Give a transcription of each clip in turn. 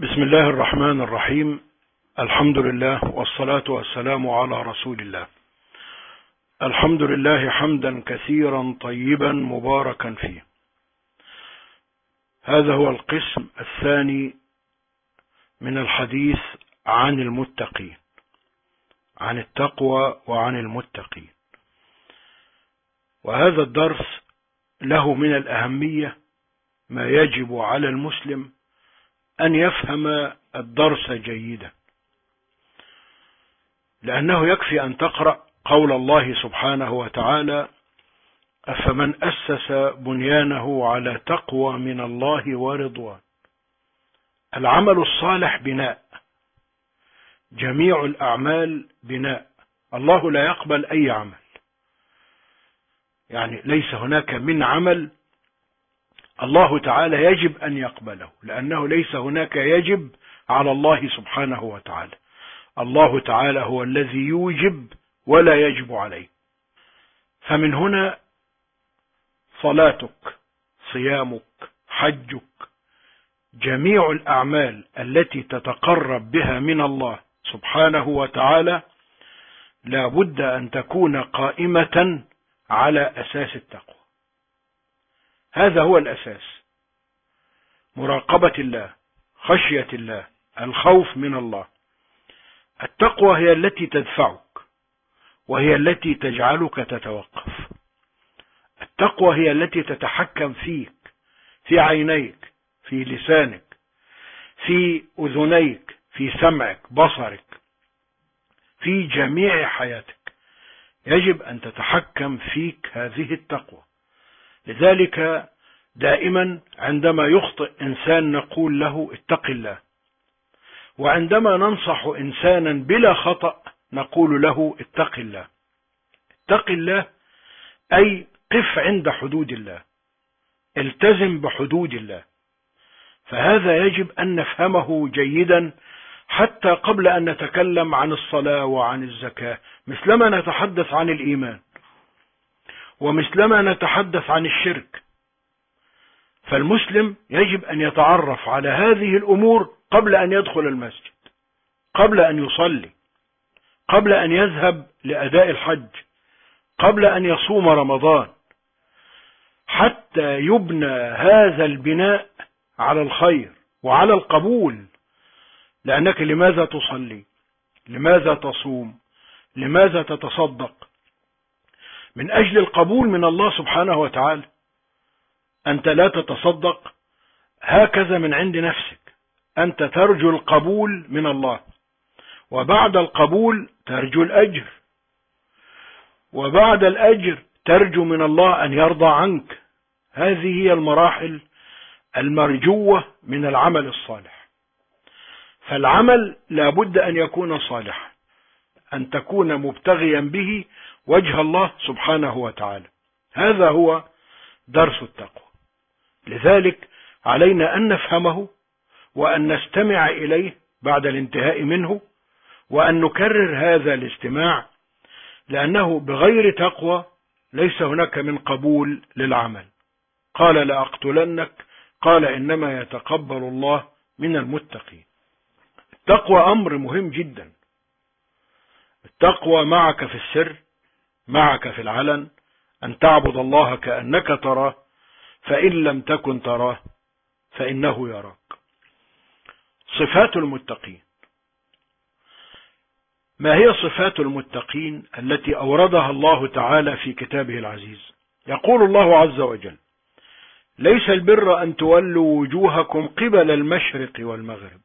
بسم الله الرحمن الرحيم. الحمد لله والصلاة والسلام على رسول الله. الحمد لله حمدا كثيرا طيبا مباركا فيه. هذا هو القسم الثاني من الحديث عن المتقين، عن التقوى وعن المتقين. وهذا الدرس له من الأهمية ما يجب على المسلم أن يفهم الدرس جيدا، لأنه يكفي أن تقرأ قول الله سبحانه وتعالى: أفمن أسس بنيانه على تقوى من الله ورضوان. العمل الصالح بناء، جميع الأعمال بناء. الله لا يقبل أي عمل، يعني ليس هناك من عمل الله تعالى يجب أن يقبله، لأنه ليس هناك يجب على الله سبحانه وتعالى. الله تعالى هو الذي يوجب ولا يجب عليه. فمن هنا صلاتك، صيامك، حجك، جميع الأعمال التي تتقرب بها من الله سبحانه وتعالى لا بد أن تكون قائمة على أساس التقوى. هذا هو الأساس: مراقبة الله، خشية الله، الخوف من الله. التقوى هي التي تدفعك، وهي التي تجعلك تتوقف. التقوى هي التي تتحكم فيك، في عينيك، في لسانك، في أذنيك، في سمعك، بصرك، في جميع حياتك. يجب أن تتحكم فيك هذه التقوى. لذلك دائما عندما يخطئ إنسان نقول له اتق الله، وعندما ننصح إنسانا بلا خطأ نقول له اتق الله. اتق الله أي قف عند حدود الله، التزم بحدود الله. فهذا يجب أن نفهمه جيدا حتى قبل أن نتكلم عن الصلاة وعن الزكاة، مثلما نتحدث عن الإيمان ومثلما نتحدث عن الشرك. فالمسلم يجب أن يتعرف على هذه الأمور قبل أن يدخل المسجد، قبل أن يصلي، قبل أن يذهب لأداء الحج، قبل أن يصوم رمضان، حتى يبنى هذا البناء على الخير وعلى القبول. لأنك لماذا تصلي؟ لماذا تصوم؟ لماذا تتصدق؟ من أجل القبول من الله سبحانه وتعالى. أنت لا تتصدق هكذا من عند نفسك، أنت ترجو القبول من الله، وبعد القبول ترجو الأجر، وبعد الأجر ترجو من الله أن يرضى عنك. هذه هي المراحل المرجوة من العمل الصالح. فالعمل لا بد أن يكون صالحا، أن تكون مبتغيا به وجه الله سبحانه وتعالى. هذا هو درس التقوى. لذلك علينا أن نفهمه وأن نستمع إليه بعد الانتهاء منه، وأن نكرر هذا الاستماع، لأنه بغير تقوى ليس هناك من قبول للعمل. قال لأقتلنك، قال إنما يتقبل الله من المتقين. التقوى أمر مهم جدا. التقوى معك في السر، معك في العلن، أن تعبد الله كأنك تراه، فإن لم تكن تراه فإنه يراك. صفات المتقين. ما هي صفات المتقين التي أوردها الله تعالى في كتابه العزيز؟ يقول الله عز وجل: ليس البر أن تولوا وجوهكم قبل المشرق والمغرب،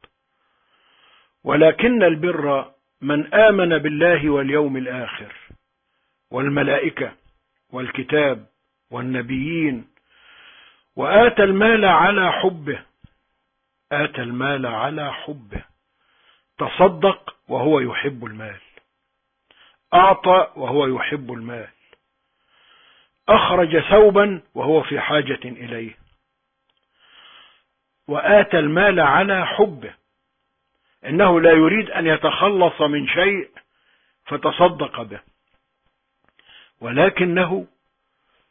ولكن البر من آمن بالله واليوم الآخر والملائكة والكتاب والنبيين وآتى المال على حبه. آتى المال على حبه، تصدق وهو يحب المال، أعطى وهو يحب المال، أخرج ثوبا وهو في حاجة إليه. وآتى المال على حبه، إنه لا يريد أن يتخلص من شيء فتصدق به، ولكنه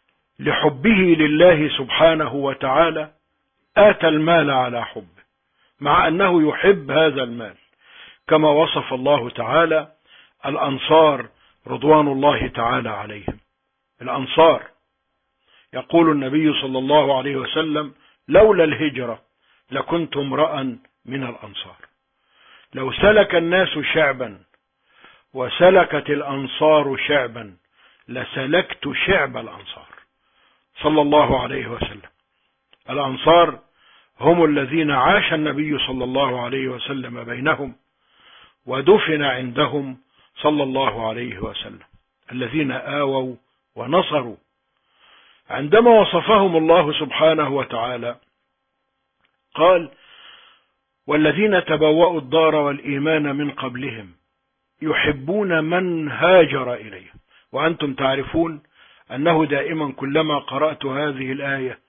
لحبه لله سبحانه وتعالى آتى المال على حبه. مع أنه يحب هذا المال، كما وصف الله تعالى الأنصار رضوان الله تعالى عليهم. الأنصار يقول النبي صلى الله عليه وسلم: لولا الهجرة لكنت امرأ من الأنصار. لو سلك الناس شعبا وسلكت الأنصار شعبا لسلكت شعب الأنصار صلى الله عليه وسلم. الأنصار هم الذين عاش النبي صلى الله عليه وسلم بينهم ودفن عندهم صلى الله عليه وسلم، الذين آووا ونصروا. عندما وصفهم الله سبحانه وتعالى قال: والذين تبوأوا الدار والإيمان من قبلهم يحبون من هاجر إليهم. وأنتم تعرفون أنه دائما كلما قرأت هذه الآية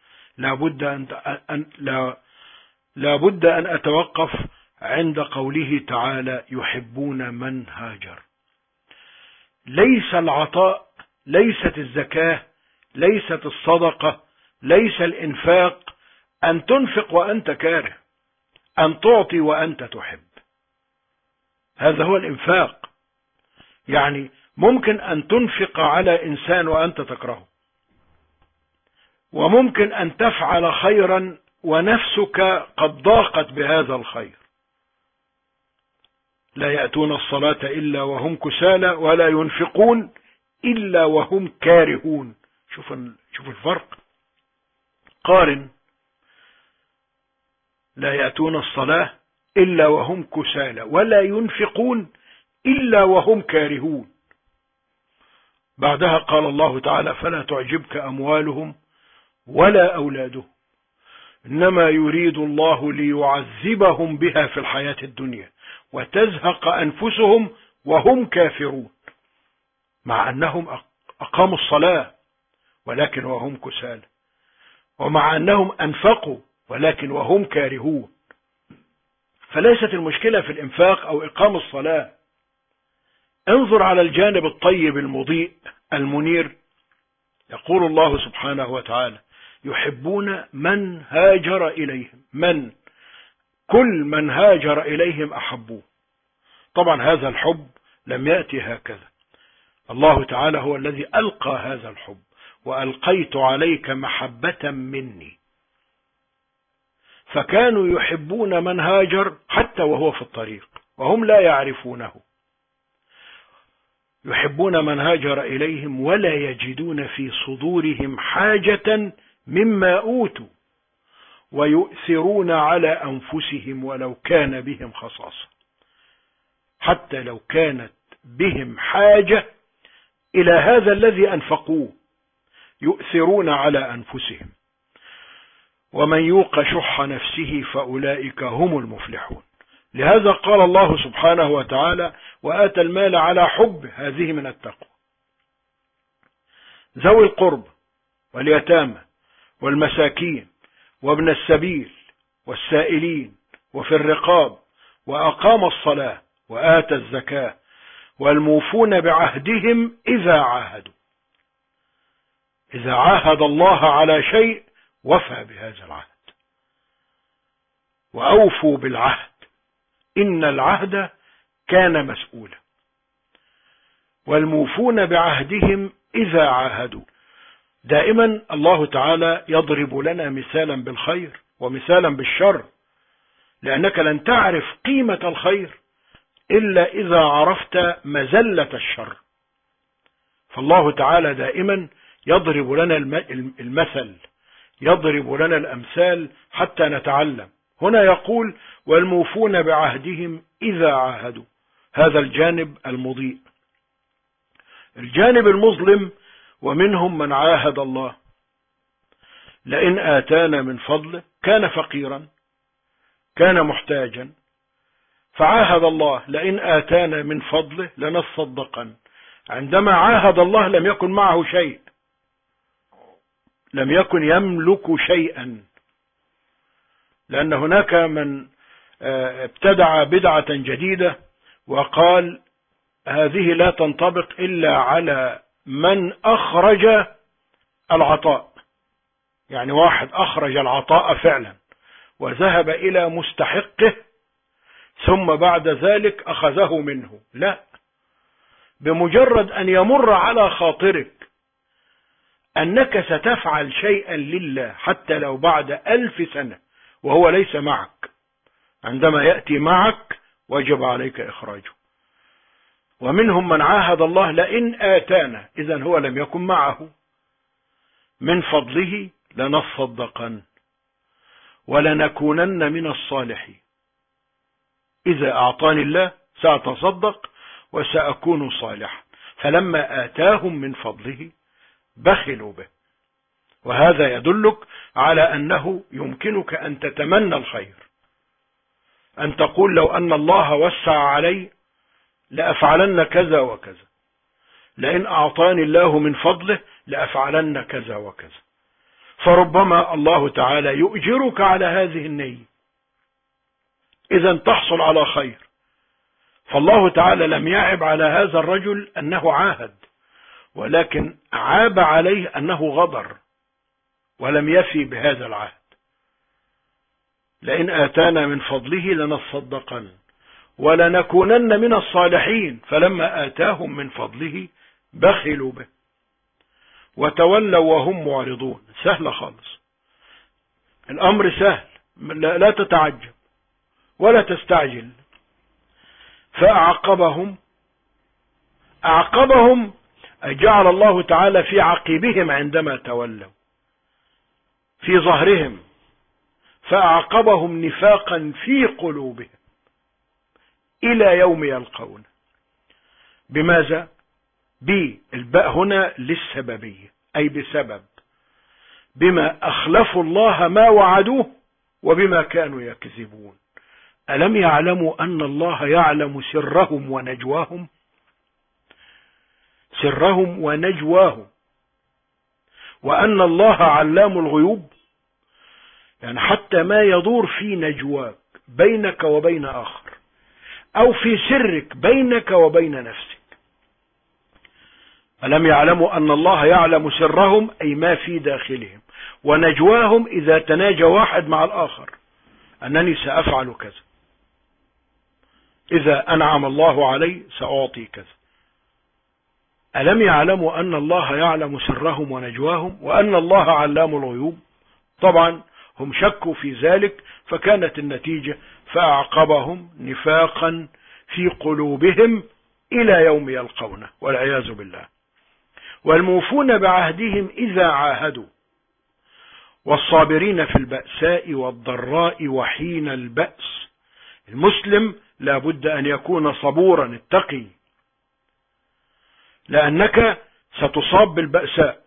لابد أن أتوقف عند قوله تعالى: يحبون من هاجر. ليس العطاء، ليست الزكاة، ليست الصدقة، ليس الإنفاق أن تنفق وأنت كاره، أن تعطي وأنت تحب. هذا هو الإنفاق. يعني ممكن أن تنفق على إنسان وأنت تكرهه، وممكن أن تفعل خيرا ونفسك قد ضاقت بهذا الخير. لا يأتون الصلاة إلا وهم كسالى ولا ينفقون إلا وهم كارهون. شوف الفرق، قارن: لا يأتون الصلاة إلا وهم كسالى ولا ينفقون إلا وهم كارهون. بعدها قال الله تعالى: فلا تعجبك أموالهم ولا أولادهم إنما يريد الله ليعذبهم بها في الحياة الدنيا وتزهق أنفسهم وهم كافرون. مع أنهم أقاموا الصلاة ولكن وهم كسالى، ومع أنهم أنفقوا ولكن وهم كارهون. فليست المشكلة في الإنفاق أو إقام الصلاة. انظر على الجانب الطيب المضيء المنير. يقول الله سبحانه وتعالى: يحبون من هاجر إليهم. من؟ كل من هاجر إليهم أحبوه. طبعا هذا الحب لم يأتي هكذا، الله تعالى هو الذي ألقى هذا الحب: وألقيت عليك محبة مني. فكانوا يحبون من هاجر حتى وهو في الطريق وهم لا يعرفونه. يحبون من هاجر إليهم ولا يجدون في صدورهم حاجة مما أوتوا ويؤثرون على أنفسهم ولو كان بهم خصاصة. حتى لو كانت بهم حاجة إلى هذا الذي أنفقوه يؤثرون على أنفسهم. ومن يوق شح نفسه فأولئك هم المفلحون. لهذا قال الله سبحانه وتعالى: وآتى المال على حب. هذه من التقوى. ذوي القرب واليتامى والمساكين وابن السبيل والسائلين وفي الرقاب، وأقام الصلاة وآتى الزكاة والموفون بعهدهم إذا عاهدوا. إذا عاهد الله على شيء وفى بهذا العهد. وأوفوا بالعهد إن العهد كان مسؤولا. والموفون بعهدهم إذا عاهدوا. دائما الله تعالى يضرب لنا مثالا بالخير ومثالا بالشر، لأنك لن تعرف قيمة الخير إلا إذا عرفت مزلة الشر. فالله تعالى دائما يضرب لنا المثل، يضرب لنا الأمثال حتى نتعلم. هنا يقول: والموفون بعهدهم إذا عاهدوا. هذا الجانب المضيء. الجانب المظلم: ومنهم من عاهد الله لئن آتانا من فضله. كان فقيرا، كان محتاجا، فعاهد الله: لئن آتانا من فضله لنصدقن. عندما عاهد الله لم يكن معه شيء، لم يكن يملك شيئا، لأن هناك من ابتدع بدعة جديدة وقال هذه لا تنطبق إلا على من أخرج العطاء. يعني واحد أخرج العطاء فعلا وذهب إلى مستحقه ثم بعد ذلك أخذه منه، لا، بمجرد أن يمر على خاطرك أنك ستفعل شيئا لله حتى لو بعد 1000 سنة وهو ليس معك، عندما يأتي معك وجب عليك إخراجه. ومنهم من عاهد الله لئن آتانا، إذن هو لم يكن معه، من فضله لنصدقن ولنكونن من الصالحين. إذا أعطاني الله سأتصدق وسأكون صالحا. فلما آتاهم من فضله بخلوا به. وهذا يدلك على أنه يمكنك أن تتمنى الخير، أن تقول لو أن الله وسع علي لأفعلن كذا وكذا، لئن أعطاني الله من فضله لأفعلن كذا وكذا. فربما الله تعالى يؤجرك على هذه النية، إذا تحصل على خير. فالله تعالى لم يعب على هذا الرجل أنه عاهد، ولكن عاب عليه أنه غدر ولم يفي بهذا العهد. لئن آتانا من فضله لنصدقن ولنكونن من الصالحين. فلما آتاهم من فضله بخلوا به وتولوا وهم معرضون. سهل خالص، الأمر سهل، لا تتعجب ولا تستعجل. فأعقبهم جعل الله تعالى في عقبهم عندما تولوا في ظهرهم، فأعقبهم نفاقا في قلوبهم إلى يوم يلقون. بماذا؟ بالباء هنا للسببية، أي بسبب بما أخلفوا الله ما وعدوه وبما كانوا يكذبون. ألم يعلموا أن الله يعلم سرهم ونجواهم؟ سرهم ونجواهم، وأن الله علام الغيوب، يعني حتى ما يدور في نجواك بينك وبين آخر أو في سرك بينك وبين نفسك. ألم يعلموا أن الله يعلم سرهم، أي ما في داخلهم، ونجواهم إذا تناجى واحد مع الآخر أنني سأفعل كذا، إذا أنعم الله علي سأعطي كذا. ألم يعلموا أن الله يعلم سرهم ونجواهم وأن الله علام الغيوب؟ طبعا هم شكوا في ذلك، فكانت النتيجة فأعقبهم نفاقا في قلوبهم إلى يوم يلقونه، والعياذ بالله. والموفون بعهدهم إذا عاهدوا، والصابرين في البأساء والضراء وحين البأس. المسلم لا بد أن يكون صبورا التقي، لأنك ستصاب بالبأساء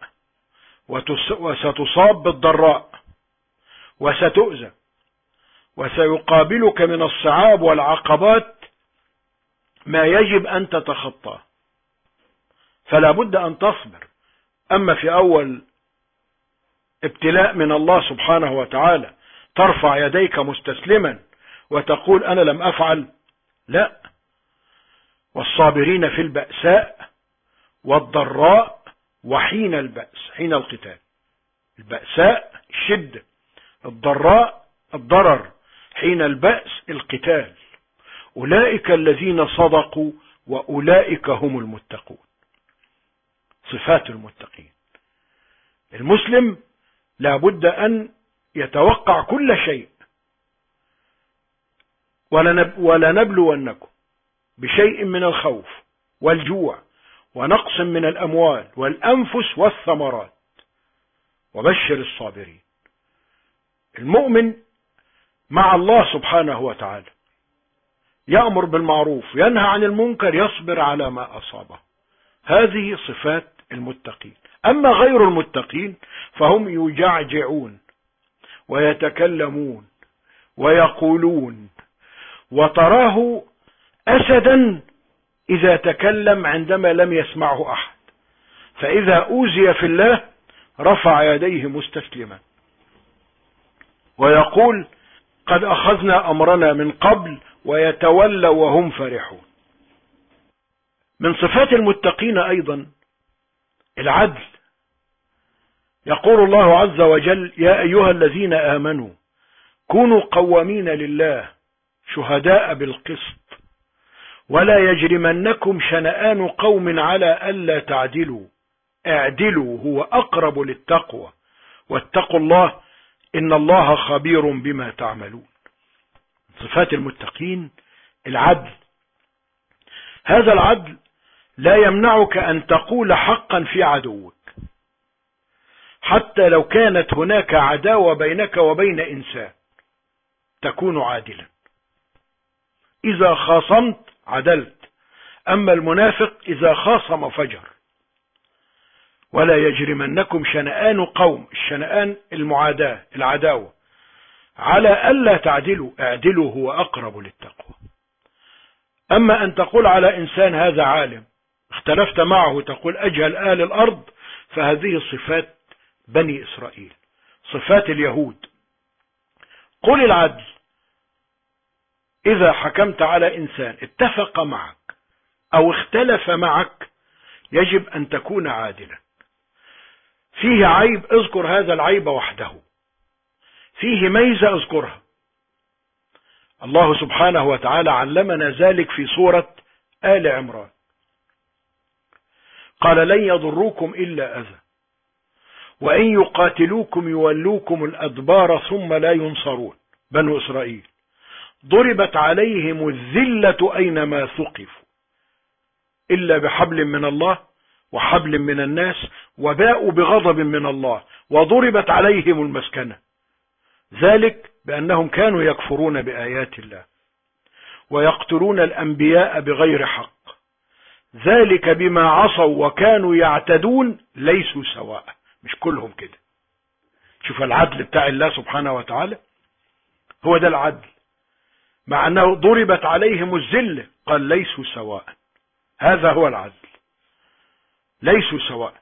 وستصاب بالضراء وستؤذى، وسيقابلك من الصعاب والعقبات ما يجب أن تتخطاه، فلا بد أن تصبر. أما في أول ابتلاء من الله سبحانه وتعالى ترفع يديك مستسلما وتقول أنا لم أفعل، لا. والصابرين في البأساء والضراء وحين البأس، حين القتال. البأساء الشدة، الضراء الضرر، حين البأس القتال. أولئك الذين صدقوا وأولئك هم المتقون. صفات المتقين. المسلم لا بد أن يتوقع كل شيء. ولنبلونكم بشيء من الخوف والجوع ونقص من الأموال والأنفس والثمرات وبشر الصابرين. المؤمن مع الله سبحانه وتعالى يأمر بالمعروف ينهى عن المنكر، يصبر على ما أصابه. هذه صفات المتقين. أما غير المتقين فهم يجعجعون ويتكلمون ويقولون، وتراه أسدا إذا تكلم عندما لم يسمعه أحد، فإذا أوذي في الله رفع يديه مستسلما ويقول قد أخذنا أمرنا من قبل، ويتولى وهم فرحون. من صفات المتقين أيضا العدل. يقول الله عز وجل يا أيها الذين آمنوا كونوا قوامين لله شهداء بالقسط ولا يجرمنكم شنآن قوم على ألا تعدلوا اعدلوا هو أقرب للتقوى واتقوا الله إن الله خبير بما تعملون. صفات المتقين العدل. هذا العدل لا يمنعك أن تقول حقا في عدوك حتى لو كانت هناك عداوة بينك وبين إنسان، تكون عادلا. إذا خاصمت عدلت، أما المنافق إذا خاصم فجر. ولا يجرمنكم شنآن قوم، الشنآن المعاداة العداوة، على ألا تعدلوا اعدلوا هو أقرب للتقوى. أما أن تقول على إنسان هذا عالم اختلفت معه تقول أجهل آل الأرض، فهذه صفات بني إسرائيل، صفات اليهود. قل العدل. إذا حكمت على إنسان اتفق معك أو اختلف معك يجب أن تكون عادلا. فيه عيب اذكر هذا العيب وحده، فيه ميزة اذكرها. الله سبحانه وتعالى علمنا ذلك في سورة آل عمران، قال لن يضروكم إلا أذى وإن يقاتلوكم يولوكم الأدبار ثم لا ينصرون. بنو إسرائيل ضربت عليهم الذلة أينما ثقفوا إلا بحبل من الله وحبل من الناس وباءوا بغضب من الله وضربت عليهم المسكنة، ذلك بأنهم كانوا يكفرون بآيات الله ويقتلون الأنبياء بغير حق، ذلك بما عصوا وكانوا يعتدون ليسوا سواء. مش كلهم كده. شوف العدل بتاع الله سبحانه وتعالى، هو ده العدل. مع أنه ضربت عليهم الذلة قال ليسوا سواء. هذا هو العدل، ليسوا سواء.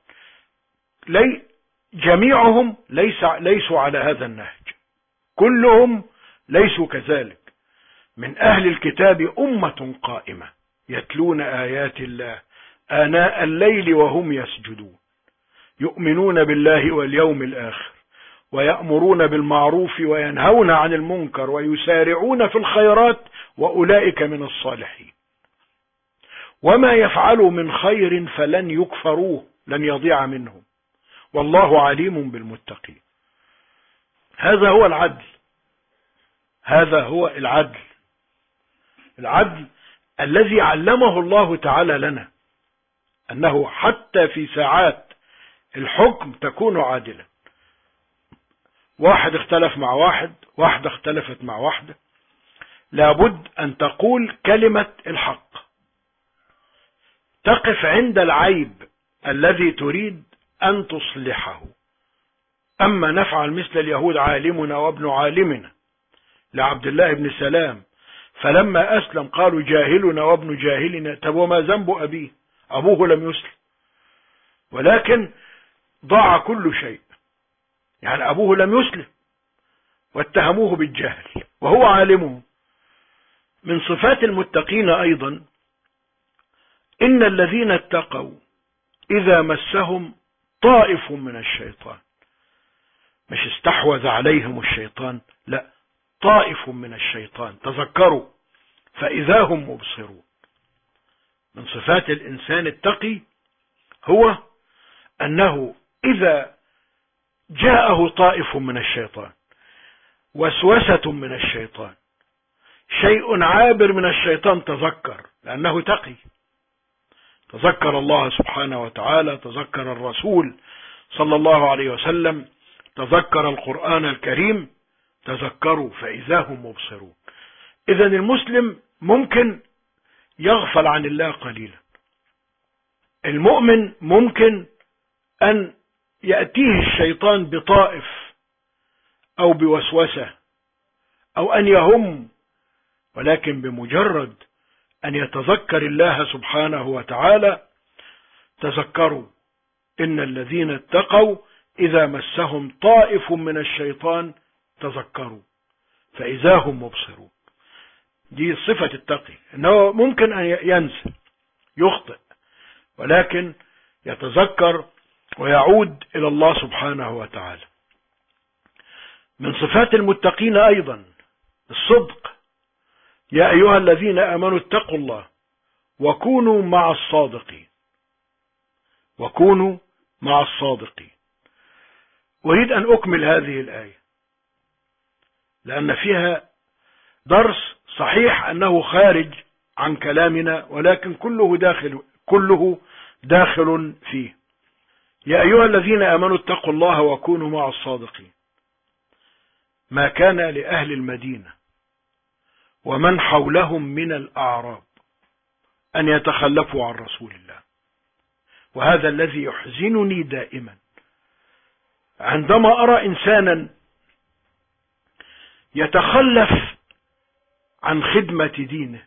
جميعهم ليسوا على هذا النهج، كلهم ليسوا كذلك. من أهل الكتاب أمة قائمة يتلون آيات الله آناء الليل وهم يسجدون يؤمنون بالله واليوم الآخر ويأمرون بالمعروف وينهون عن المنكر ويسارعون في الخيرات وأولئك من الصالحين وما يفعلوا من خير فلن يكفروه لن يضيع منهم والله عليم بالمتقين. هذا هو العدل، هذا هو العدل، العدل الذي علمه الله تعالى لنا أنه حتى في ساعات الحكم تكون عادلا. واحد اختلف مع واحد، واحدة اختلفت مع واحدة، لابد أن تقول كلمة الحق، تقف عند العيب الذي تريد أن تصلحه. أما نفعل مثل اليهود عالمنا وابن عالمنا لعبد الله بن سلام فلما أسلم قالوا جاهلنا وابن جاهلنا. طب وما ذنب أبيه؟ أبوه لم يسلم ولكن ضاع كل شيء، يعني أبوه لم يسلم واتهموه بالجهل وهو عالمه. من صفات المتقين أيضا إن الذين اتقوا إذا مسهم طائف من الشيطان، مش استحوذ عليهم الشيطان، لا، طائف من الشيطان تذكروا فإذا هم مبصرون. من صفات الإنسان التقي هو أنه إذا جاءه طائف من الشيطان، وسوسة من الشيطان، شيء عابر من الشيطان، تذكر، لأنه تقي، تذكر الله سبحانه وتعالى، تذكر الرسول صلى الله عليه وسلم، تذكر القرآن الكريم، تذكروا فإذا هم مبصرون. إذن المسلم ممكن يغفل عن الله قليلا، المؤمن ممكن أن يأتيه الشيطان بطائف أو بوسوسة أو أن يهم، ولكن بمجرد أن يتذكر الله سبحانه وتعالى تذكروا إن الذين اتقوا إذا مسهم طائف من الشيطان تذكروا فإذا هم مبصرون. دي صفة التقي، إنه ممكن أن ينسى يخطئ ولكن يتذكر ويعود إلى الله سبحانه وتعالى. من صفات المتقين أيضا الصدق. يا أيها الذين آمنوا اتقوا الله وكونوا مع الصادقين. وكونوا مع الصادقين. أريد أن أكمل هذه الآية لأن فيها درس صحيح أنه خارج عن كلامنا، ولكن كله داخل فيه. يا أيها الذين آمنوا اتقوا الله وكونوا مع الصادقين. ما كان لأهل المدينة ومن حولهم من الأعراب أن يتخلفوا عن رسول الله. وهذا الذي يحزنني دائما عندما أرى إنسانا يتخلف عن خدمة دينه،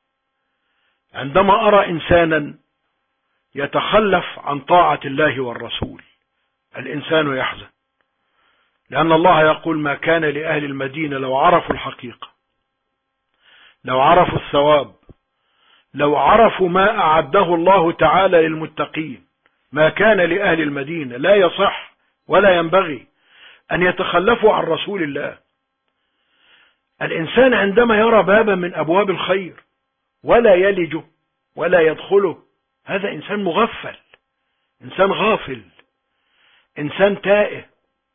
عندما أرى إنسانا يتخلف عن طاعة الله والرسول. الإنسان يحزن، لأن الله يقول ما كان لأهل المدينة لو عرفوا الحقيقة، لو عرفوا الثواب، لو عرفوا ما أعده الله تعالى للمتقين، ما كان لأهل المدينة. لا يصح ولا ينبغي أن يتخلفوا عن رسول الله. الإنسان عندما يرى بابا من أبواب الخير ولا يلجه ولا يدخله، هذا إنسان مغفل، إنسان غافل، إنسان تائه.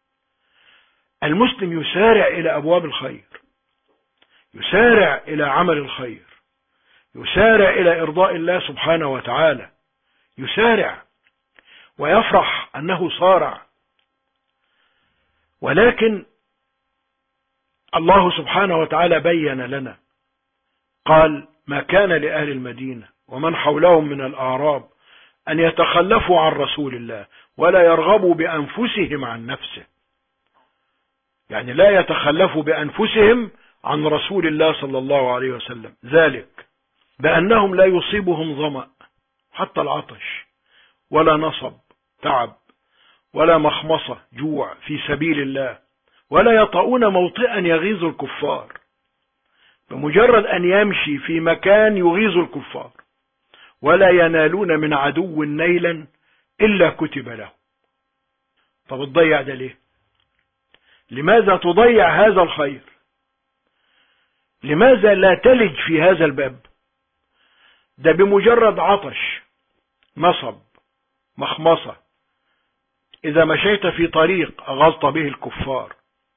المسلم يسارع إلى أبواب الخير، يسارع إلى عمل الخير، يسارع إلى إرضاء الله سبحانه وتعالى، يسارع ويفرح أنه صارع. ولكن الله سبحانه وتعالى بين لنا، قال ما كان لأهل المدينة ومن حولهم من الأعراب أن يتخلفوا عن رسول الله ولا يرغبوا بأنفسهم عن نفسه. يعني لا يتخلفوا بأنفسهم عن رسول الله صلى الله عليه وسلم، ذلك بأنهم لا يصيبهم ظمأ حتى العطش، ولا نصب تعب، ولا مخمصة جوع في سبيل الله، ولا يطؤون موطئا يغيظ الكفار. بمجرد أن يمشي في مكان يغيظ الكفار ولا ينالون من عدو نيلا إلا كتب له. طب تضيع ده ليه؟ لماذا تضيع هذا الخير؟ لماذا لا تلج في هذا الباب؟ ده بمجرد عطش، نصب، مخمصة، إذا مشيت في طريق أغلط به الكفار،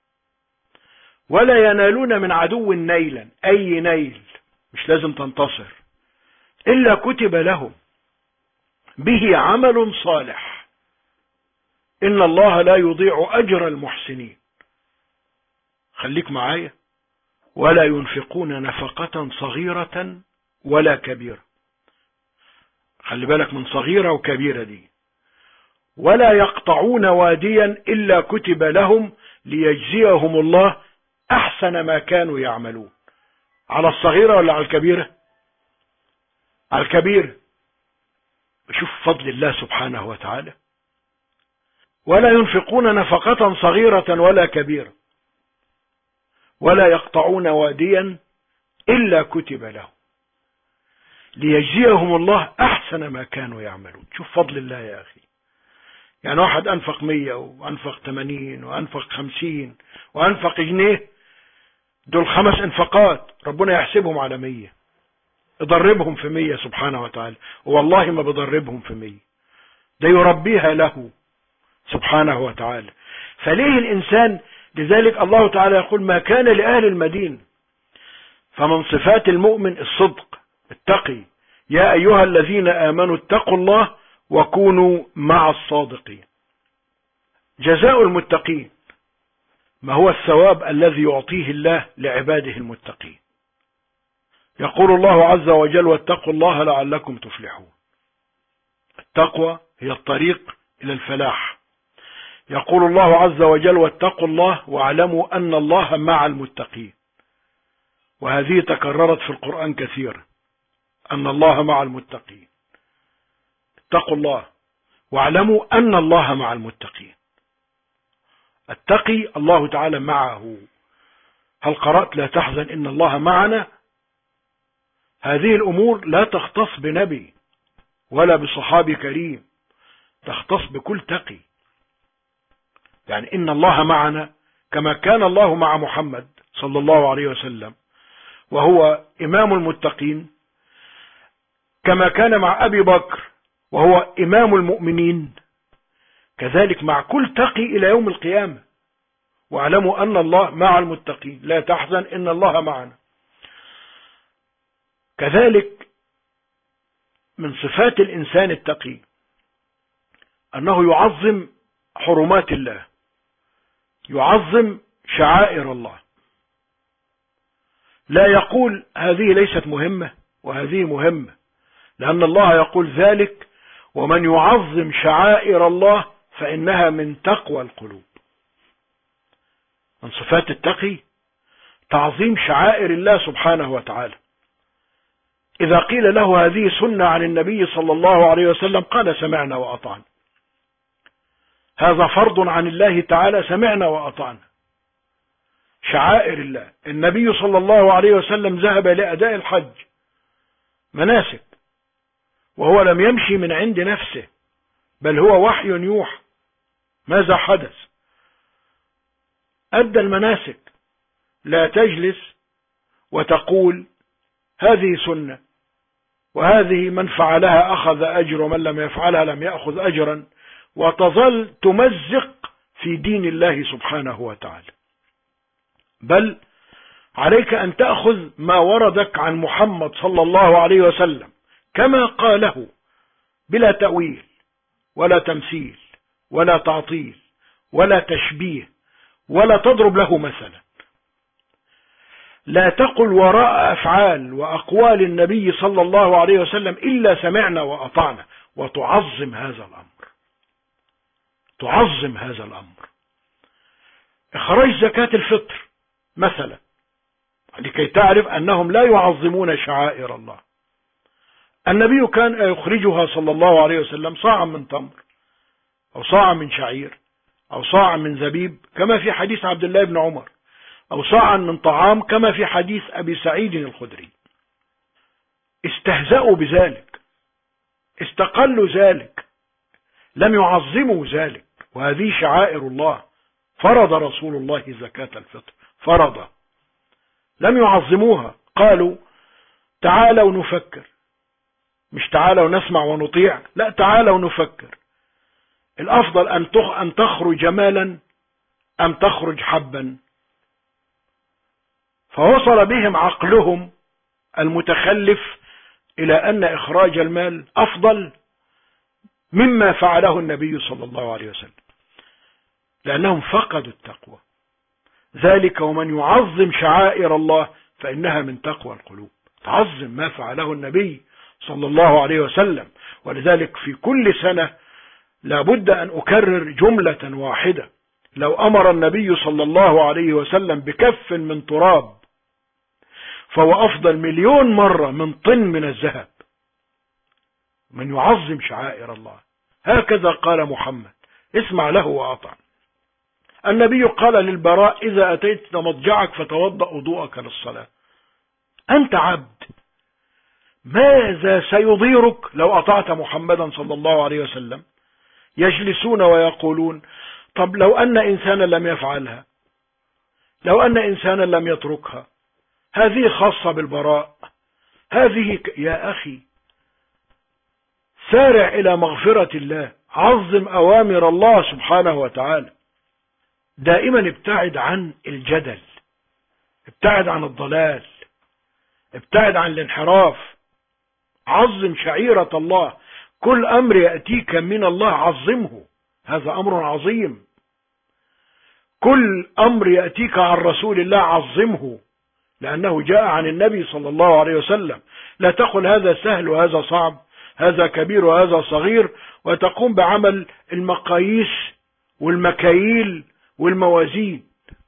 ولا ينالون من عدو نيلا، أي نيل، مش لازم تنتصر، إلا كتب لهم به عمل صالح. إن الله لا يضيع أجر المحسنين. خليك معايا. ولا ينفقون نفقة صغيرة ولا كبيرة. خلي بالك من صغيرة وكبيرة دي. ولا يقطعون واديا إلا كتب لهم ليجزيهم الله أحسن ما كانوا يعملون. على الصغيرة ولا على الكبيرة؟ على الكبيرة. شوف فضل الله سبحانه وتعالى. ولا ينفقون نفقة صغيرة ولا كبيرة ولا يقطعون واديا إلا كتب لهم ليجزيهم الله أحسن ما كانوا يعملون. شوف فضل الله يا أخي. يعني واحد أنفق 100 وأنفق 80 وأنفق 50 وأنفق جنيه، دول 5 انفاقات، ربنا يحسبهم على 100، يضربهم في 100 سبحانه وتعالى. والله ما بضربهم في 100، ده يربيها له سبحانه وتعالى. فليه الإنسان؟ لذلك الله تعالى يقول ما كان لأهل المدينة. فمن صفات المؤمن الصدق التقي. يا أيها الذين آمنوا اتقوا الله وكونوا مع الصادقين. جزاء المتقين، ما هو الثواب الذي يعطيه الله لعباده المتقين؟ يقول الله عز وجل واتقوا الله لعلكم تفلحون. التقوى هي الطريق إلى الفلاح. يقول الله عز وجل واتقوا الله واعلموا أن الله مع المتقين. وهذه تكررت في القرآن كثيرا، أن الله مع المتقين. اتقوا الله واعلموا أن الله مع المتقين. التقي الله تعالى معه. هل قرأت لا تحزن إن الله معنا؟ هذه الأمور لا تختص بنبي ولا بصحابي كريم، تختص بكل تقي. يعني إن الله معنا كما كان الله مع محمد صلى الله عليه وسلم وهو إمام المتقين، كما كان مع أبي بكر وهو إمام المؤمنين، كذلك مع كل تقي إلى يوم القيامة. واعلموا أن الله مع المتقين، لا تحزن إن الله معنا. كذلك من صفات الإنسان التقي أنه يعظم حرمات الله، يعظم شعائر الله، لا يقول هذه ليست مهمة وهذه مهمة، لأن الله يقول ذلك: ومن يعظم شعائر الله فإنها من تقوى القلوب. من صفات التقي تعظيم شعائر الله سبحانه وتعالى. إذا قيل له هذه سنة عن النبي صلى الله عليه وسلم قال: سمعنا وأطعنا. هذا فرض عن الله تعالى، سمعنا وأطعنا. شعائر الله، النبي صلى الله عليه وسلم ذهب لأداء الحج مناسك، وهو لم يمشي من عند نفسه، بل هو وحي يوحى. ماذا حدث؟ أدى المناسك. لا تجلس وتقول هذه سنة وهذه من فعلها أخذ أجر ومن لم يفعلها لم يأخذ أجرا، وتظل تمزق في دين الله سبحانه وتعالى. بل عليك أن تأخذ ما وردك عن محمد صلى الله عليه وسلم كما قاله، بلا تأويل ولا تمثيل ولا تعطيل ولا تشبيه، ولا تضرب له مثلا. لا تقل وراء أفعال وأقوال النبي صلى الله عليه وسلم إلا سمعنا وأطعنا، وتعظم هذا الأمر. تعظم هذا الأمر. إخراج زكاة الفطر مثلا، لكي تعرف أنهم لا يعظمون شعائر الله. النبي كان يخرجها صلى الله عليه وسلم صاعا من تمر أو صاعا من شعير أو صاعا من زبيب كما في حديث عبد الله بن عمر، أو صاعا من طعام كما في حديث أبي سعيد الخدري. استهزأوا بذلك، استقلوا ذلك، لم يعظموا ذلك. وهذه شعائر الله، فرض رسول الله زكاة الفطر، فرض، لم يعظموها. قالوا تعالوا نفكر، مش تعالوا نسمع ونطيع، لا، تعالوا نفكر. الأفضل أن تخرج مالا أم تخرج حبا. فوصل بهم عقلهم المتخلف إلى أن إخراج المال أفضل مما فعله النبي صلى الله عليه وسلم، لأنهم فقدوا التقوى. ذلك ومن يعظم شعائر الله فإنها من تقوى القلوب. تعظم ما فعله النبي صلى الله عليه وسلم. ولذلك في كل سنة لابد أن أكرر جملة واحدة: لو أمر النبي صلى الله عليه وسلم بكف من تراب فهو أفضل 1,000,000 مرة من طن من الذهب. من يعظم شعائر الله. هكذا قال محمد، اسمع له وأطع. النبي قال للبراء: إذا أتيت مضجعك فتوضأ وضوءك للصلاة. أنت عبد، ماذا سيضيرك لو أطعت محمدا صلى الله عليه وسلم؟ يجلسون ويقولون: طب لو أن إنسانا لم يفعلها، لو أن إنسانا لم يتركها، هذه خاصة بالبراء، هذه يا أخي سارع إلى مغفرة الله، عظم أوامر الله سبحانه وتعالى. دائما ابتعد عن الجدل، ابتعد عن الضلال، ابتعد عن الانحراف. عظم شعيرة الله. كل أمر يأتيك من الله عظمه، هذا أمر عظيم. كل أمر يأتيك عن رسول الله عظمه، لأنه جاء عن النبي صلى الله عليه وسلم. لا تقل هذا سهل وهذا صعب، هذا كبير وهذا صغير، وتقوم بعمل المقاييس والمكاييل والموازين.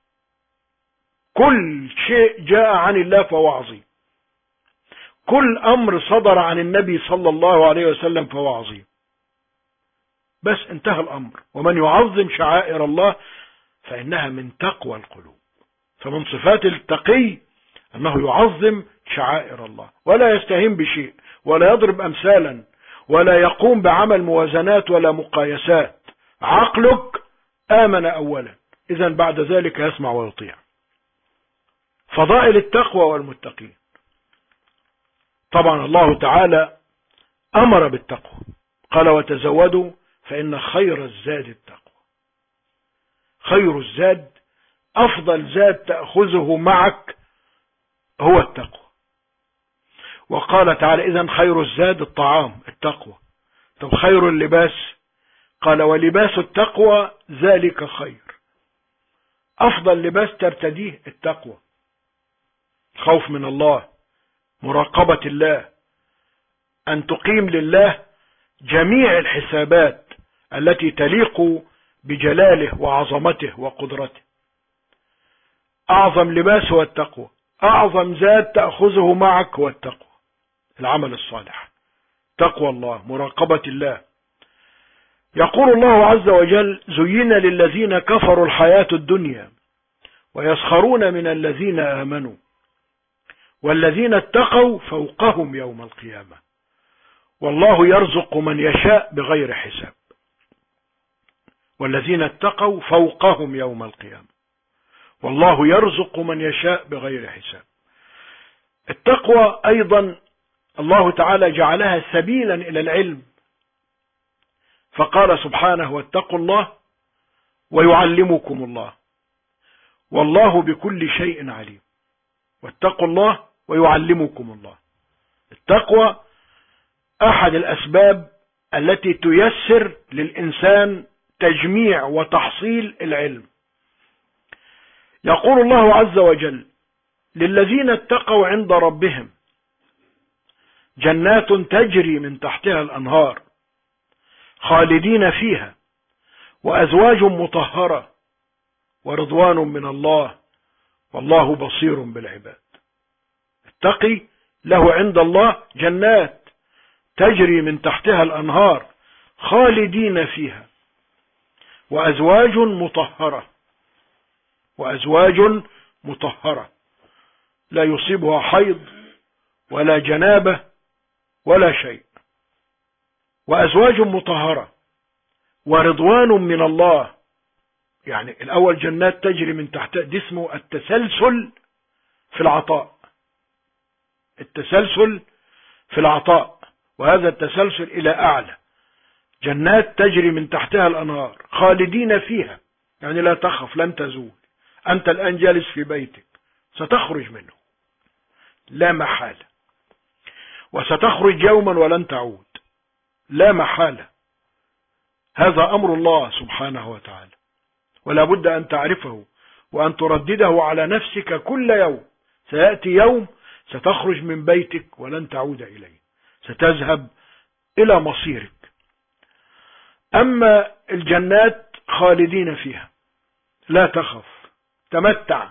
كل شيء جاء عن الله فهو عظيم. كل أمر صدر عن النبي صلى الله عليه وسلم فهو عظيم. بس انتهى الأمر. ومن يعظم شعائر الله فإنها من تقوى القلوب. فمن صفات التقي أنه يعظم شعائر الله، ولا يستهين بشيء، ولا يضرب أمثالا، ولا يقوم بعمل موازنات ولا مقايسات. عقلك آمن أولا، إذا بعد ذلك يسمع ويطيع. فضائل التقوى والمتقين. طبعا الله تعالى أمر بالتقوى، قال وتزودوا فإن خير الزاد التقوى. خير الزاد، أفضل زاد تأخذه معك هو التقوى. وقال تعالى إذن خير الزاد الطعام التقوى. طب خير اللباس، قال ولباس التقوى ذلك خير. أفضل لباس ترتديه التقوى، خوف من الله، مراقبة الله، أن تقيم لله جميع الحسابات التي تليق بجلاله وعظمته وقدرته. أعظم لباس هو التقوى، أعظم زاد تأخذه معك هو التقوى، العمل الصالح، تقوى الله، مراقبة الله. يقول الله عز وجل زين للذين كفروا الحياة الدنيا ويسخرون من الذين آمنوا والذين اتقوا فوقهم يوم القيامة والله يرزق من يشاء بغير حساب. والذين اتقوا فوقهم يوم القيامة والله يرزق من يشاء بغير حساب. التقوى أيضا الله تعالى جعلها سبيلا إلى العلم، فقال سبحانه واتقوا الله ويعلمكم الله والله بكل شيء عليم. واتقوا الله ويعلمكم الله. التقوى أحد الأسباب التي تيسر للإنسان تجميع وتحصيل العلم. يقول الله عز وجل للذين اتقوا عند ربهم جنات تجري من تحتها الأنهار خالدين فيها وأزواج مطهرة ورضوان من الله والله بصير بالعباد. التقي له عند الله جنات تجري من تحتها الأنهار خالدين فيها وأزواج مطهرة، وأزواج مطهرة لا يصيبها حيض ولا جنابة ولا شيء، وأزواج مطهرة ورضوان من الله. يعني الأول جنات تجري من تحتها، دي اسمه التسلسل في العطاء، التسلسل في العطاء، وهذا التسلسل إلى أعلى. جنات تجري من تحتها الأنهار خالدين فيها، يعني لا تخف لن تزول. أنت الآن جالس في بيتك ستخرج منه لا محالة، وستخرج يوما ولن تعود لا محالة. هذا أمر الله سبحانه وتعالى، ولا بد أن تعرفه وأن تردده على نفسك كل يوم. سيأتي يوم ستخرج من بيتك ولن تعود إليه، ستذهب إلى مصيرك. أما الجنات خالدين فيها لا تخف، تمتع.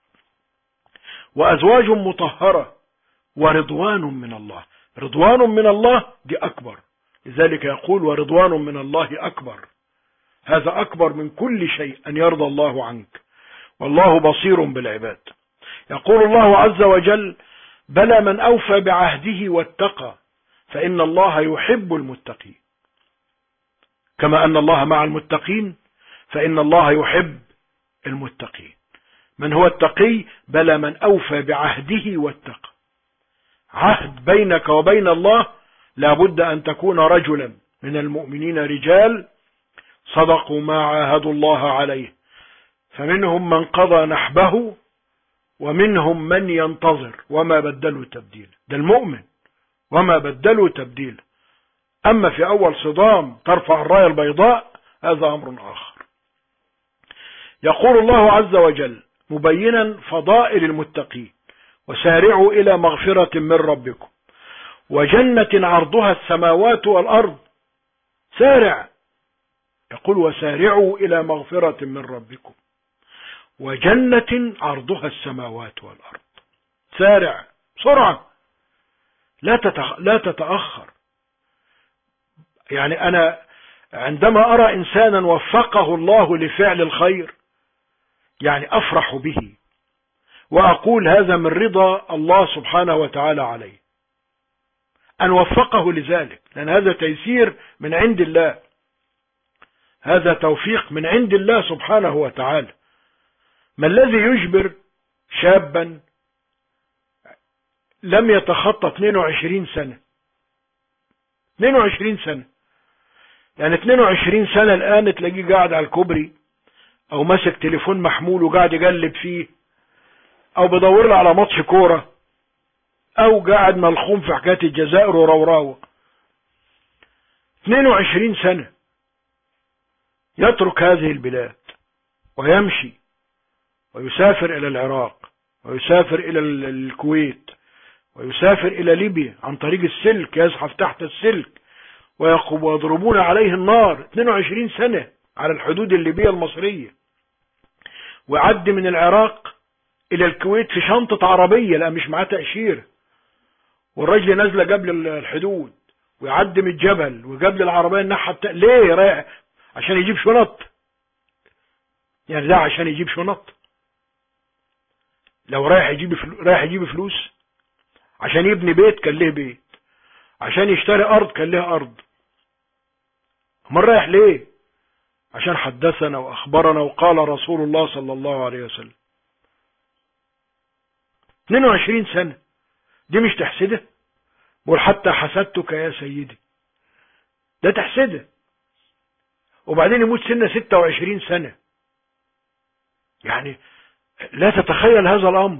وأزواج مطهرة ورضوان من الله. رضوان من الله دي أكبر، لذلك يقول ورضوان من الله أكبر. هذا أكبر من كل شيء أن يرضى الله عنك، والله بصير بالعباد. يقول الله عز وجل بلى من أوفى بعهده واتقى فإن الله يحب المتقين. كما أن الله مع المتقين فإن الله يحب المتقين. من هو التقي؟ بلى من أوفى بعهده واتقى. عهد بينك وبين الله لابد أن تكون رجلا من المؤمنين، رجال صدقوا ما عاهدوا الله عليه، فمنهم من قضى نحبه ومنهم من ينتظر وما بدلوا تبديلا. ده المؤمن وما بدلوا تبديلا. أما في أول صدام ترفع الراية البيضاء هذا أمر آخر. يقول الله عز وجل مبينا فضائل المتقين وسارعوا إلى مغفرة من ربكم وجنة عرضها السماوات والأرض. سارع، يقول وسارعوا إلى مغفرة من ربكم وجنة عرضها السماوات والأرض. سارع بسرعة، لا تتأخر. يعني أنا عندما أرى إنسانا وفقه الله لفعل الخير يعني أفرح به وأقول هذا من رضا الله سبحانه وتعالى عليه أن وفقه لذلك، لأن هذا تيسير من عند الله، هذا توفيق من عند الله سبحانه وتعالى. ما الذي يجبر شابا لم يتخطى 22 سنة 22 سنة يعني 22 سنة الآن تلاقيه قاعد على الكوبري أو ماسك تليفون محمول وقاعد يقلب فيه، أو بدور له على ماتش كورة، أو قاعد ملخوم في حكاية الجزائر وروراوة. 22 سنة يترك هذه البلاد ويمشي ويسافر إلى العراق ويسافر إلى الكويت ويسافر إلى ليبيا عن طريق السلك، يزحف تحت السلك ويضربون عليه النار. 22 سنة على الحدود الليبية المصرية، ويعدي من العراق إلى الكويت في شنطة عربية، لا مش معاه تأشيرة، والرجل نازلة قبل الحدود، ويعدي من الجبل وقبل العربية الناحية ليه رايح؟ عشان يجيب شنط؟ يعني ده عشان يجيب شنط؟ لو رايح يجيب فلوس، عشان يبني بيت كان له بيت، عشان يشتري أرض كان له أرض. امال رايح ليه؟ عشان حدثنا وأخبرنا وقال رسول الله صلى الله عليه وسلم. 22 سنة دي مش تحسده؟ بقول حتى حسدتك يا سيدي، ده تحسده. وبعدين يموت سنة 26 سنة، يعني لا تتخيل هذا الأمر.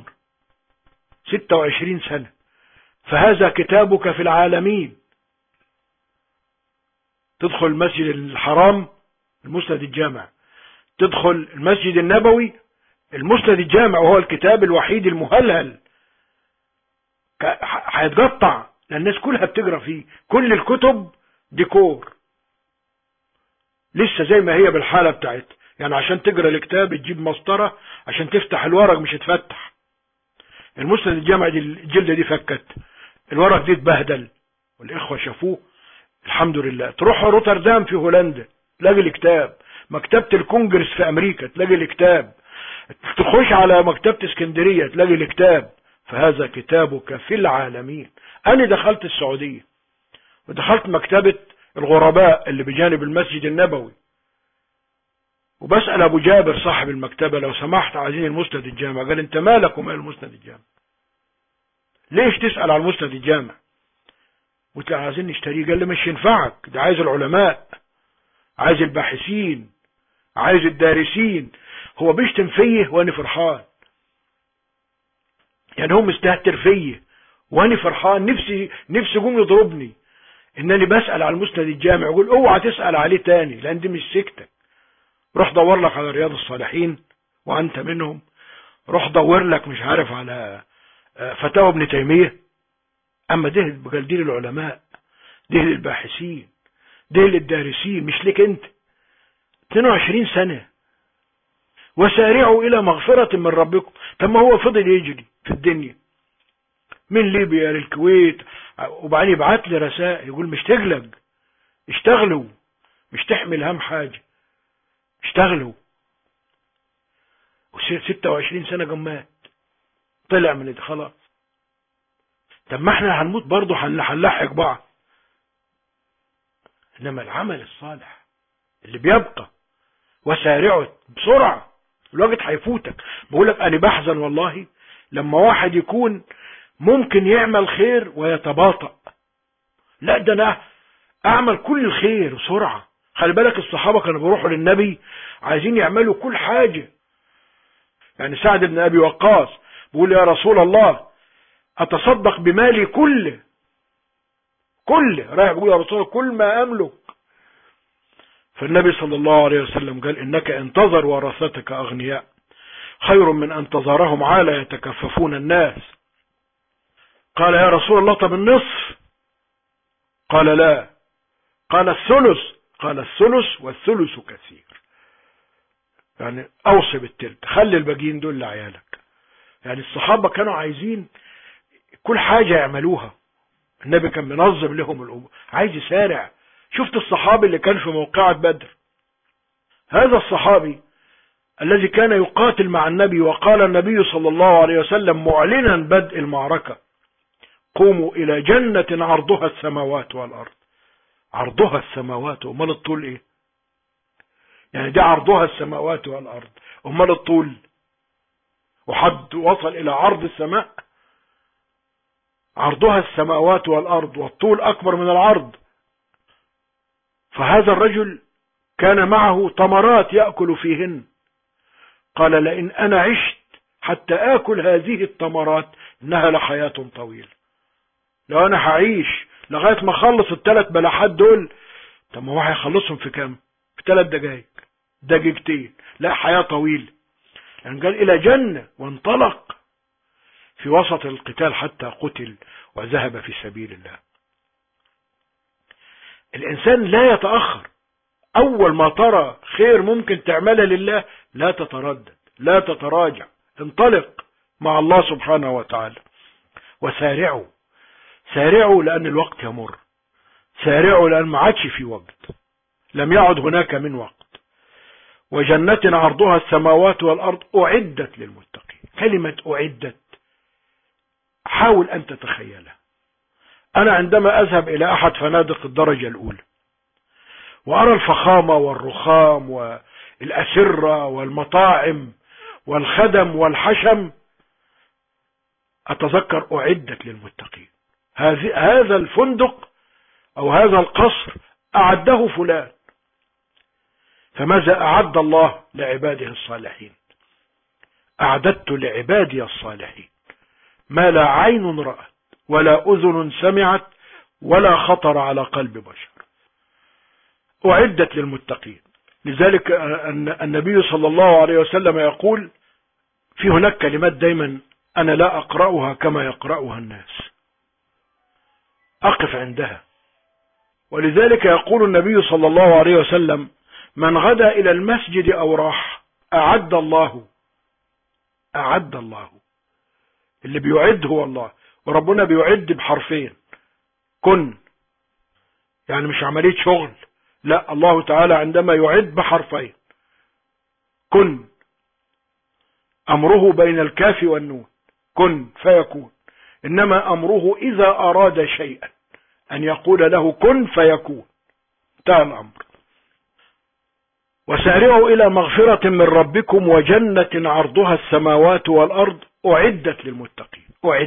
26 سنة، فهذا كتابك في العالمين. تدخل المسجد الحرام المسند الجامع، تدخل المسجد النبوي المسند الجامع، وهو الكتاب الوحيد المهلهل هيتقطع لأن الناس كلها بتقرأ فيه. كل الكتب ديكور لسه زي ما هي بالحالة بتاعت، يعني عشان تقرأ الكتاب تجيب مسطرة عشان تفتح الورق مش تفتح. المسند الجامع دي الجلدة دي فكت، الورق دي اتبهدل والإخوة شافوه الحمد لله. تروح روتردام في هولندا تلاقي الكتاب، مكتبة الكونجرس في أمريكا تلاقي الكتاب، تخش على مكتبة اسكندرية تلاقي الكتاب. فهذا كتابك في العالمين. أنا دخلت السعودية ودخلت مكتبة الغرباء اللي بجانب المسجد النبوي، وبسأل أبو جابر صاحب المكتبة لو سمحت عايزين المسند الجامع. قال انت مالك ومال المسند الجامع؟ ليش تسأل على المسند الجامع؟ قلت له عايزين نشتريه. قال لي مش ينفعك، ده عايز العلماء، عايز الباحثين، عايز الدارسين. هو بيشتم فيه وانا فرحان، يعني هو مستهتر فيه وانا فرحان. نفسي يقوم يضربني انني بسأل على المسند الجامع. يقول اوعى تسأل عليه تاني لان دي مش سكتك. روح دور لك على رياض الصالحين وانت منهم، روح دور لك مش عارف على فتاوى ابن تيمية. اما ده بقال دي للعلماء، ده للباحثين، ده للدارسين، مش لك انت. 22 سنة وسارعوا الى مغفرة من ربكم. طب ما هو فضل يجري في الدنيا من ليبيا للكويت، وبعدين يبعت لي رسائل يقول مش تقلق، اشتغلوا، مش تحمل هم حاجة، اشتغلوا. 26 سنة جمات طلع من خلاص. طب ما احنا هنموت برضه هنلحق بعض. انما العمل الصالح اللي بيبقى وسارعوا بسرعة، الوقت هيفوتك. بقول لك انا بحزن والله لما واحد يكون ممكن يعمل خير ويتباطأ. لا ده انا اعمل كل الخير بسرعة. خلي بالك الصحابة كانوا بيروحوا للنبي عايزين يعملوا كل حاجة. يعني سعد بن ابي وقاص بيقول يا رسول الله اتصدق بمالي كله رايح بيقول يا رسول الله كل ما املك. فالنبي صلى الله عليه وسلم قال انك انتظر ورثتك اغنياء خير من ان تظهرهم عالة يتكففون الناس. قال يا رسول الله طب النصف؟ قال لا. قال الثلث؟ قال الثلث والثلث كثير. يعني اوصي بالتلت، خلي الباقيين دول لعيالك. يعني الصحابة كانوا عايزين كل حاجة يعملوها. النبي كان منظم لهم الامور، عايز يسارع. شفت الصحابي اللي كان في موقعة بدر، هذا الصحابي الذي كان يقاتل مع النبي، وقال النبي صلى الله عليه وسلم معلنا بدء المعركة قوموا الى جنة عرضها السماوات والارض. عرضها السماوات، امال الطول ايه؟ يعني دي عرضها السماوات والارض، امال الطول؟ وحد وصل إلى عرض السماء، عرضها السماوات والأرض والطول أكبر من العرض. فهذا الرجل كان معه تمرات يأكل فيهن، قال لئن أنا عشت حتى آكل هذه التمرات إنها لحياة طويلة. لو أنا هعيش لغاية ما أخلص ال3 بلحات دول، طب ما هو هيخلصهم في كام؟ في 3 دقايق، دقيقتين. لا، حياة طويلة. يعني قال إلى جنة وانطلق في وسط القتال حتى قتل وذهب في سبيل الله. الإنسان لا يتأخر. أول ما ترى خير ممكن تعمله لله لا تتردد، لا تتراجع، انطلق مع الله سبحانه وتعالى. وسارعوا، سارعوا لأن الوقت يمر، سارعوا لأن ما عادش في وقت، لم يعد هناك من وقت. وجنة عرضها السماوات والأرض أعدت للمتقين. كلمة أعدت حاول أن تتخيلها. أنا عندما أذهب إلى أحد فنادق الدرجة الأولى وأرى الفخامة والرخام والأسرة والمطاعم والخدم والحشم، أتذكر أعدت للمتقين. هذا الفندق أو هذا القصر أعده فلان. فماذا أعد الله لعباده الصالحين؟ أعددت لعبادي الصالحين ما لا عين رأت ولا أذن سمعت ولا خطر على قلب بشر. أعدت للمتقين. لذلك النبي صلى الله عليه وسلم يقول في هناك كلمات دايما أنا لا أقرأها كما يقرأها الناس، أقف عندها. ولذلك يقول النبي صلى الله عليه وسلم من غدا إلى المسجد أو راح أعد الله. أعد الله، اللي بيعد هو الله. وربنا بيعد بحرفين، كن، يعني مش عملية شغل، لا، الله تعالى عندما يعد بحرفين، كن، أمره بين الكاف والنون، كن فيكون. إنما أمره إذا أراد شيئا أن يقول له كن فيكون، انتهى الأمر. وسارعوا إلى مغفرة من ربكم وجنة عرضها السماوات والأرض أعدت للمتقين.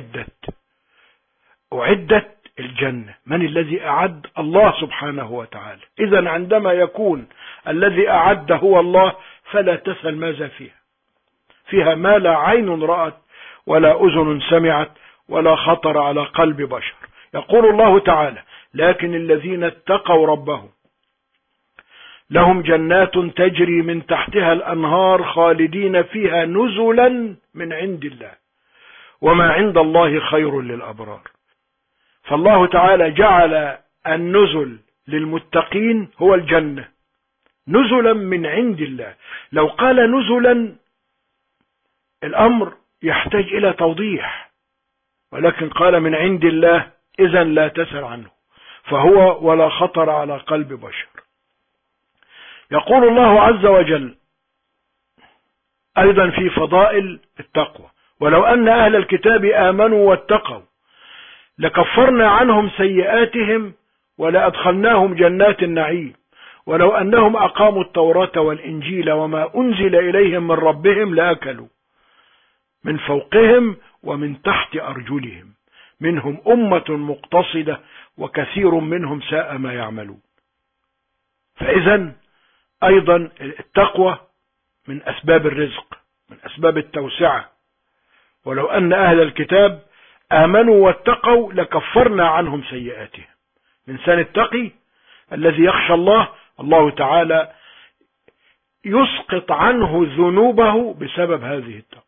أعدت الجنة. من الذي أعد؟ الله سبحانه وتعالى. إذن عندما يكون الذي أعد هو الله فلا تسأل ماذا فيها ما لا عين رأت ولا أذن سمعت ولا خطر على قلب بشر. يقول الله تعالى لكن الذين اتقوا ربهم لهم جنات تجري من تحتها الأنهار خالدين فيها نزلا من عند الله وما عند الله خير للأبرار. فالله تعالى جعل النزل للمتقين هو الجنة، نزلا من عند الله. لو قال نزلا الأمر يحتاج إلى توضيح، ولكن قال من عند الله، إذن لا تسأل عنه، فهو ولا خطر على قلب بشر. يقول الله عز وجل أيضا في فضائل التقوى ولو أن أهل الكتاب آمنوا واتقوا لكفرنا عنهم سيئاتهم ولأدخلناهم جنات النعيم ولو أنهم أقاموا التوراة والإنجيل وما أنزل إليهم من ربهم لأكلوا من فوقهم ومن تحت أرجلهم منهم أمة مقتصدة وكثير منهم ساء ما يعملون. فإذن أيضا التقوى من أسباب الرزق، من أسباب التوسعة. ولو أن أهل الكتاب آمنوا واتقوا لكفرنا عنهم سيئاتهم. الإنسان التقي الذي يخشى الله، الله تعالى يسقط عنه ذنوبه بسبب هذه التقوى.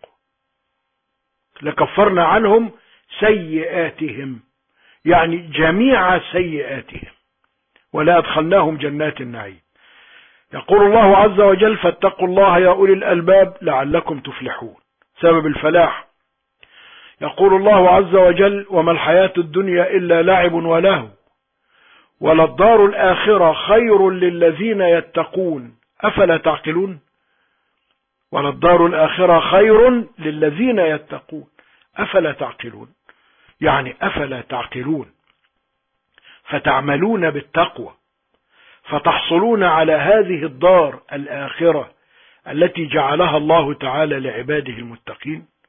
لكفرنا عنهم سيئاتهم يعني جميع سيئاتهم ولا أدخلناهم جنات النعيم. يقول الله عز وجل فاتقوا الله يا أولي الألباب لعلكم تفلحون، سبب الفلاح. يقول الله عز وجل وما الحياة الدنيا إلا لعب ولهو وللدار الآخرة خير للذين يتقون أفلا تعقلون. وللدار الآخرة خير للذين يتقون أفلا تعقلون، يعني أفلا تعقلون فتعملون بالتقوى فتحصلون على هذه الدار الآخرة التي جعلها الله تعالى لعباده المتقين.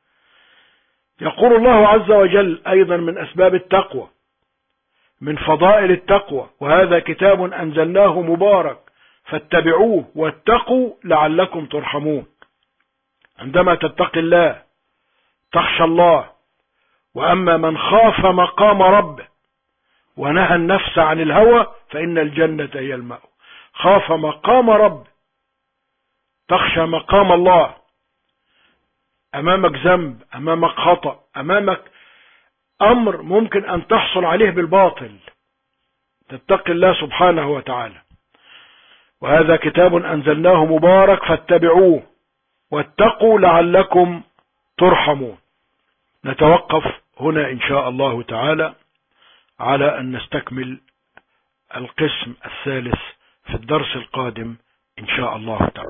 يقول الله عز وجل أيضا من أسباب التقوى، من فضائل التقوى: وهذا كتاب أنزلناه مبارك فاتبعوه واتقوا لعلكم ترحمون. عندما تتقي الله تخشى الله. وأما من خاف مقام ربه ونهى النفس عن الهوى فإن الجنة هي المأوى. خاف مقام ربه، تخشى مقام الله. أمامك ذنب، أمامك خطأ، أمامك أمر ممكن أن تحصل عليه بالباطل، تتقي الله سبحانه وتعالى. وهذا كتاب أنزلناه مبارك فاتبعوه واتقوا لعلكم ترحمون. نتوقف هنا إن شاء الله تعالى على أن نستكمل القسم الثالث في الدرس القادم إن شاء الله تعالى.